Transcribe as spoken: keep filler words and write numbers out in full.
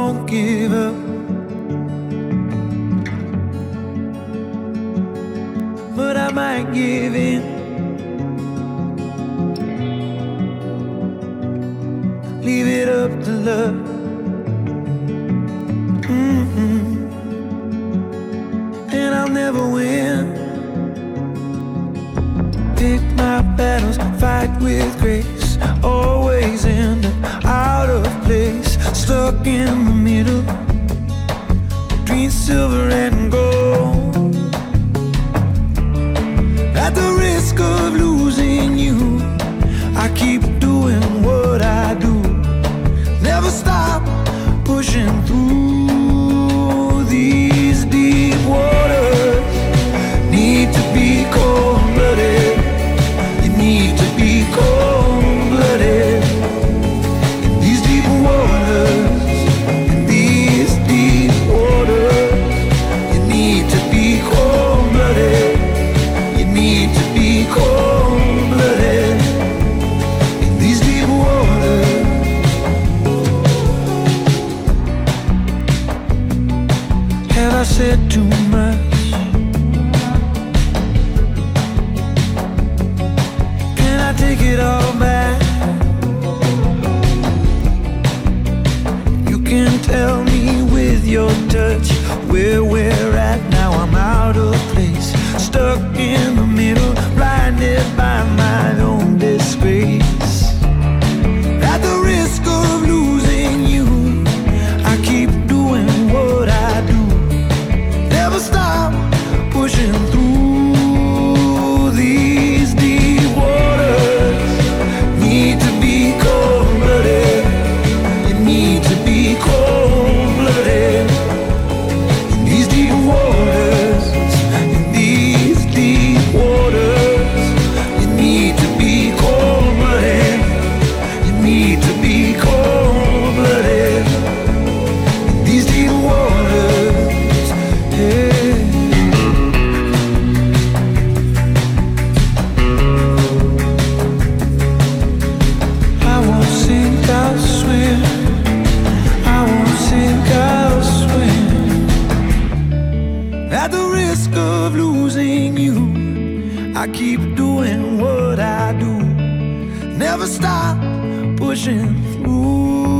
won't give up. But I might give in. Leave it up to love. Mm-hmm. And I'll never win. Pick my battles, fight with grace. Always end up out of place, stuck in the middle between silver and gold. At the risk of losing you, I keep doing what I do. Never stop pushing through these deep waters. Need to be cold-blooded. You need to be cold-blooded. In these deep waters, in these deep waters, you need to be cold-blooded. You need to be cold-blooded. In these deep waters. Have I said too much? Can I take it all back? You can tell me with your touch where we're at now. I'm out of place, stuck in the middle, blinded by my own disgrace. At the risk of losing you, I keep doing what I do. Never stop pushing through these deep waters. Need to be cold-blooded. You need to be cold-blooded. In these deep waters, in these deep waters, you need to be cold-blooded. You need to be cold-blooded. In these deep waters, yeah. I won't sink, I'll swim. I won't sink, I'll swim. At the risk of losing you, I keep doing what I do. Never stop pushing through